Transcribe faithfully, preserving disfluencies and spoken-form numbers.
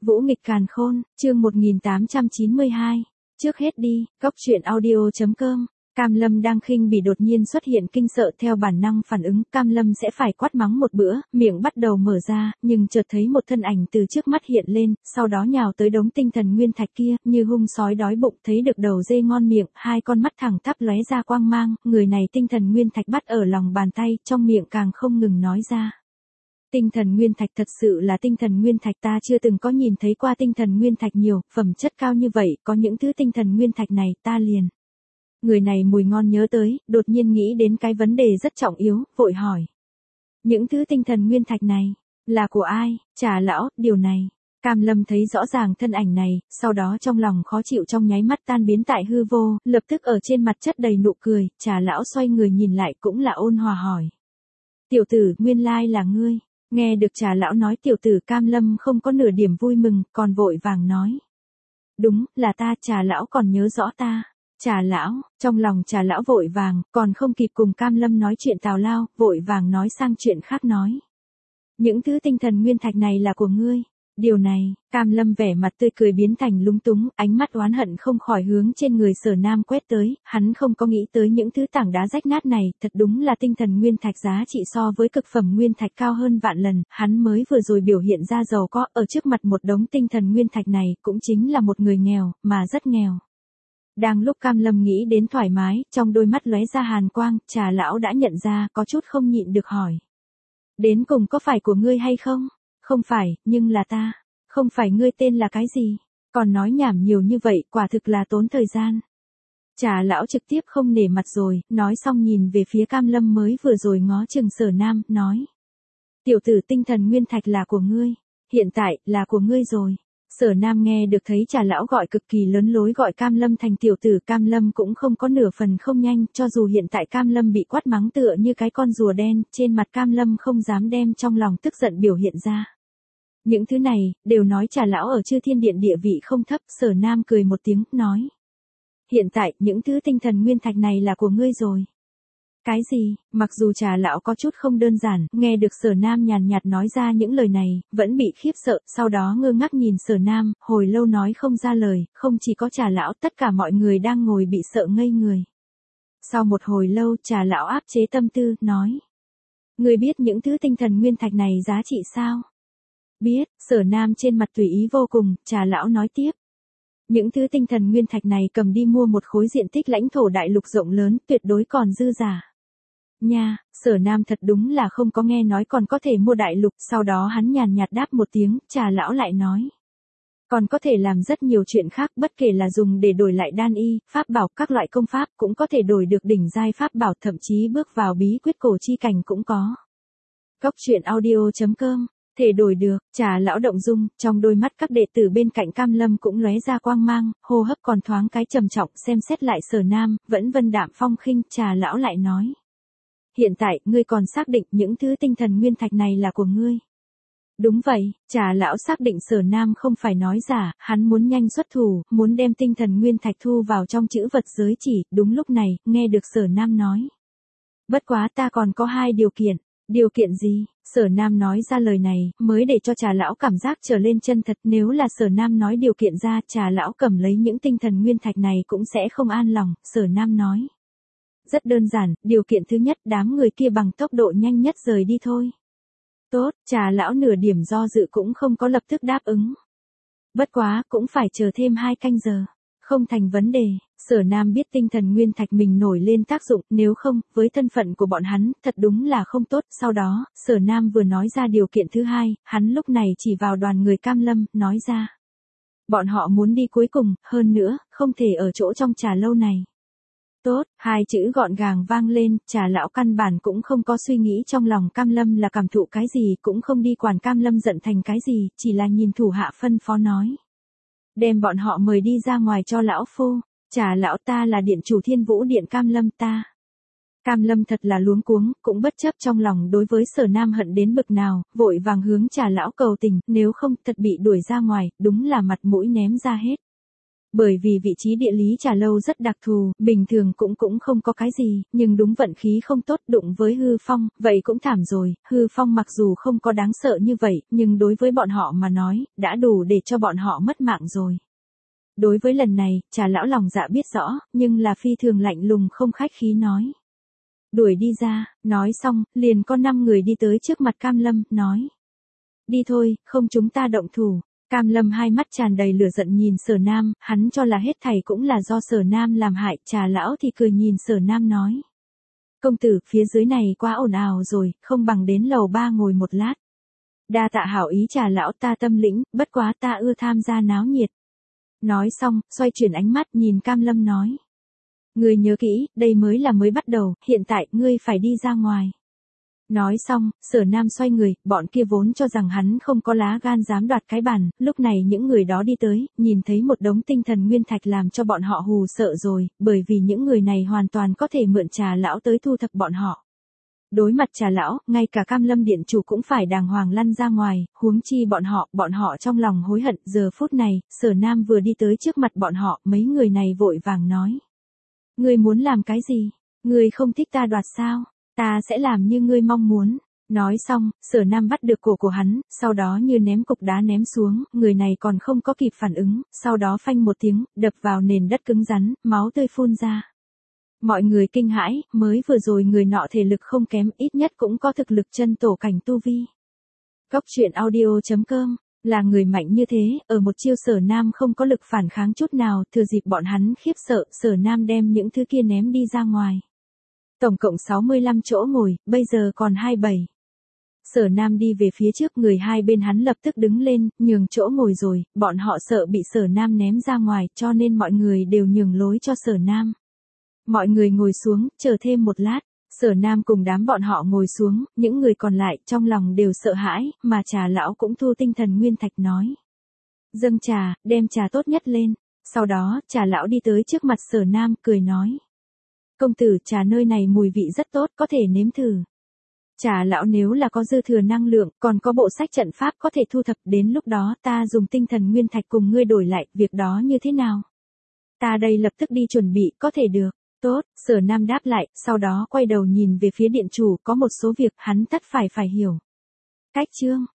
Vũ nghịch càn khôn, chương một nghìn tám trăm chín mươi hai. Trước hết đi, góc truyện audio chấm com. Cam Lâm đang khinh bỉ đột nhiên xuất hiện kinh sợ, theo bản năng phản ứng, Cam Lâm sẽ phải quát mắng một bữa, miệng bắt đầu mở ra, nhưng chợt thấy một thân ảnh từ trước mắt hiện lên, sau đó nhào tới đống tinh thần nguyên thạch kia, như hung sói đói bụng, thấy được đầu dê ngon miệng, hai con mắt thẳng tắp lóe ra quang mang, người này tinh thần nguyên thạch bắt ở lòng bàn tay, trong miệng càng không ngừng nói ra. Tinh thần nguyên thạch, thật sự là tinh thần nguyên thạch, ta chưa từng có nhìn thấy qua tinh thần nguyên thạch nhiều, phẩm chất cao như vậy, có những thứ tinh thần nguyên thạch này, ta liền. Người này mùi ngon nhớ tới, đột nhiên nghĩ đến cái vấn đề rất trọng yếu, vội hỏi. Những thứ tinh thần nguyên thạch này, là của ai? Trà lão, điều này. Cam Lâm thấy rõ ràng thân ảnh này, sau đó trong lòng khó chịu trong nháy mắt tan biến tại hư vô, lập tức ở trên mặt chất đầy nụ cười, Trà lão xoay người nhìn lại cũng là ôn hòa hỏi. Tiểu tử, nguyên lai là ngươi. Nghe được Trà lão nói tiểu tử, Cam Lâm không có nửa điểm vui mừng, còn vội vàng nói. Đúng, là ta, Trà lão còn nhớ rõ ta. Trà lão, trong lòng Trà lão vội vàng, còn không kịp cùng Cam Lâm nói chuyện tào lao, vội vàng nói sang chuyện khác nói. Những thứ tinh thần nguyên thạch này là của ngươi. Điều này, Cam Lâm vẻ mặt tươi cười biến thành lúng túng, ánh mắt oán hận không khỏi hướng trên người Sở Nam quét tới, hắn không có nghĩ tới những thứ tảng đá rách nát này, thật đúng là tinh thần nguyên thạch giá trị so với cực phẩm nguyên thạch cao hơn vạn lần, hắn mới vừa rồi biểu hiện ra giàu có, ở trước mặt một đống tinh thần nguyên thạch này, cũng chính là một người nghèo, mà rất nghèo. Đang lúc Cam Lâm nghĩ đến thoải mái, trong đôi mắt lóe ra hàn quang, Trà lão đã nhận ra, có chút không nhịn được hỏi. Đến cùng có phải của ngươi hay không? Không phải, nhưng là ta. Không phải, ngươi tên là cái gì? Còn nói nhảm nhiều như vậy, quả thực là tốn thời gian. Trà lão trực tiếp không nể mặt rồi, nói xong nhìn về phía Cam Lâm mới vừa rồi ngó chừng Sở Nam, nói. Tiểu tử, tinh thần nguyên thạch là của ngươi. Hiện tại, là của ngươi rồi. Sở Nam nghe được thấy Trà lão gọi cực kỳ lớn lối gọi Cam Lâm thành tiểu tử, Cam Lâm cũng không có nửa phần không nhanh, cho dù hiện tại Cam Lâm bị quát mắng tựa như cái con rùa đen, trên mặt Cam Lâm không dám đem trong lòng tức giận biểu hiện ra. Những thứ này, đều nói Trà lão ở Chư Thiên Điện địa vị không thấp, Sở Nam cười một tiếng, nói. Hiện tại, những thứ tinh thần nguyên thạch này là của ngươi rồi. Cái gì? Mặc dù Trà lão có chút không đơn giản, nghe được Sở Nam nhàn nhạt nói ra những lời này, vẫn bị khiếp sợ, sau đó ngơ ngác nhìn Sở Nam, hồi lâu nói không ra lời, không chỉ có Trà lão, tất cả mọi người đang ngồi bị sợ ngây người. Sau một hồi lâu, Trà lão áp chế tâm tư, nói. Ngươi biết những thứ tinh thần nguyên thạch này giá trị sao? Biết. Sở Nam trên mặt tùy ý vô cùng, Trà lão nói tiếp. Những thứ tinh thần nguyên thạch này cầm đi mua một khối diện tích lãnh thổ đại lục rộng lớn, tuyệt đối còn dư giả. Nha, Sở Nam thật đúng là không có nghe nói còn có thể mua đại lục, sau đó hắn nhàn nhạt đáp một tiếng, Trà lão lại nói. Còn có thể làm rất nhiều chuyện khác, bất kể là dùng để đổi lại đan y, pháp bảo, các loại công pháp, cũng có thể đổi được đỉnh giai pháp bảo, thậm chí bước vào bí quyết cổ chi cảnh cũng có. Góc truyện audio chấm com. Thể đổi được, Trà lão động dung, trong đôi mắt các đệ tử bên cạnh Cam Lâm cũng lóe ra quang mang, hô hấp còn thoáng cái trầm trọng, xem xét lại Sở Nam, vẫn vân đạm phong khinh, Trà lão lại nói. Hiện tại, ngươi còn xác định những thứ tinh thần nguyên thạch này là của ngươi. Đúng vậy, Trà lão xác định Sở Nam không phải nói giả, hắn muốn nhanh xuất thủ, muốn đem tinh thần nguyên thạch thu vào trong chữ vật giới chỉ, đúng lúc này, nghe được Sở Nam nói. Bất quá ta còn có hai điều kiện. Điều kiện gì? Sở Nam nói ra lời này, mới để cho Trà lão cảm giác trở lên chân thật, nếu là Sở Nam nói điều kiện ra, Trà lão cầm lấy những tinh thần nguyên thạch này cũng sẽ không an lòng, Sở Nam nói. Rất đơn giản, điều kiện thứ nhất, đám người kia bằng tốc độ nhanh nhất rời đi thôi. Tốt, Trà lão nửa điểm do dự cũng không có lập tức đáp ứng. Bất quá, cũng phải chờ thêm hai canh giờ. Không thành vấn đề, Sở Nam biết tinh thần nguyên thạch mình nổi lên tác dụng, nếu không, với thân phận của bọn hắn, thật đúng là không tốt. Sau đó, Sở Nam vừa nói ra điều kiện thứ hai, hắn lúc này chỉ vào đoàn người Cam Lâm, nói ra. Bọn họ muốn đi cuối cùng, hơn nữa, không thể ở chỗ trong trà lâu này. Tốt, hai chữ gọn gàng vang lên, Trà lão căn bản cũng không có suy nghĩ trong lòng Cam Lâm là cảm thụ cái gì, cũng không đi quản Cam Lâm giận thành cái gì, chỉ là nhìn thủ hạ phân phó nói. Đem bọn họ mời đi ra ngoài cho lão phu. Trà lão, ta là điện chủ Thiên Vũ Điện Cam Lâm ta. Cam Lâm thật là luống cuống, cũng bất chấp trong lòng đối với Sở Nam hận đến bực nào, vội vàng hướng Trà lão cầu tình, nếu không thật bị đuổi ra ngoài, đúng là mặt mũi ném ra hết. Bởi vì vị trí địa lý trà lâu rất đặc thù, bình thường cũng cũng không có cái gì, nhưng đúng vận khí không tốt đụng với hư phong, vậy cũng thảm rồi, hư phong mặc dù không có đáng sợ như vậy, nhưng đối với bọn họ mà nói, đã đủ để cho bọn họ mất mạng rồi. Đối với lần này, Trà lão lòng dạ biết rõ, nhưng là phi thường lạnh lùng không khách khí nói. Đuổi đi ra, nói xong, liền có năm người đi tới trước mặt Cam Lâm, nói. Đi thôi, không chúng ta động thủ. Cam Lâm hai mắt tràn đầy lửa giận nhìn Sở Nam, hắn cho là hết thảy cũng là do Sở Nam làm hại, Trà lão thì cười nhìn Sở Nam nói. Công tử, phía dưới này quá ồn ào rồi, không bằng đến lầu ba ngồi một lát. Đa tạ hảo ý Trà lão, ta tâm lĩnh, bất quá ta ưa tham gia náo nhiệt. Nói xong, xoay chuyển ánh mắt nhìn Cam Lâm nói. Ngươi nhớ kỹ, đây mới là mới bắt đầu, hiện tại ngươi phải đi ra ngoài. Nói xong, Sở Nam xoay người, bọn kia vốn cho rằng hắn không có lá gan dám đoạt cái bàn, lúc này những người đó đi tới, nhìn thấy một đống tinh thần nguyên thạch làm cho bọn họ hù sợ rồi, bởi vì những người này hoàn toàn có thể mượn Trà lão tới thu thập bọn họ. Đối mặt Trà lão, ngay cả Cam Lâm điện chủ cũng phải đàng hoàng lăn ra ngoài, huống chi bọn họ, bọn họ trong lòng hối hận, giờ phút này, Sở Nam vừa đi tới trước mặt bọn họ, mấy người này vội vàng nói. Ngươi muốn làm cái gì? Ngươi không thích ta đoạt sao? Ta sẽ làm như ngươi mong muốn. Nói xong, Sở Nam bắt được cổ của hắn, sau đó như ném cục đá ném xuống, người này còn không có kịp phản ứng, sau đó phanh một tiếng, đập vào nền đất cứng rắn, máu tươi phun ra. Mọi người kinh hãi, mới vừa rồi người nọ thể lực không kém, ít nhất cũng có thực lực chân tổ cảnh tu vi. Góc truyện audio chấm com, là người mạnh như thế, ở một chiêu Sở Nam không có lực phản kháng chút nào, thừa dịp bọn hắn khiếp sợ, Sở Nam đem những thứ kia ném đi ra ngoài. Tổng cộng sáu mươi lăm chỗ ngồi, bây giờ còn hai mươi bảy. Sở Nam đi về phía trước, người hai bên hắn lập tức đứng lên, nhường chỗ ngồi rồi, bọn họ sợ bị Sở Nam ném ra ngoài, cho nên mọi người đều nhường lối cho Sở Nam. Mọi người ngồi xuống, chờ thêm một lát, Sở Nam cùng đám bọn họ ngồi xuống, những người còn lại trong lòng đều sợ hãi, mà Trà lão cũng thu tinh thần nguyên thạch nói. Dâng trà, đem trà tốt nhất lên, sau đó, Trà lão đi tới trước mặt Sở Nam, cười nói. Công tử, trà nơi này mùi vị rất tốt, có thể nếm thử. Trà lão nếu là có dư thừa năng lượng, còn có bộ sách trận pháp có thể thu thập, đến lúc đó ta dùng tinh thần nguyên thạch cùng ngươi đổi lại, việc đó như thế nào? Ta đây lập tức đi chuẩn bị, có thể được. Tốt, Sở Nam đáp lại, sau đó quay đầu nhìn về phía điện chủ, có một số việc hắn tất phải phải hiểu. Cách chương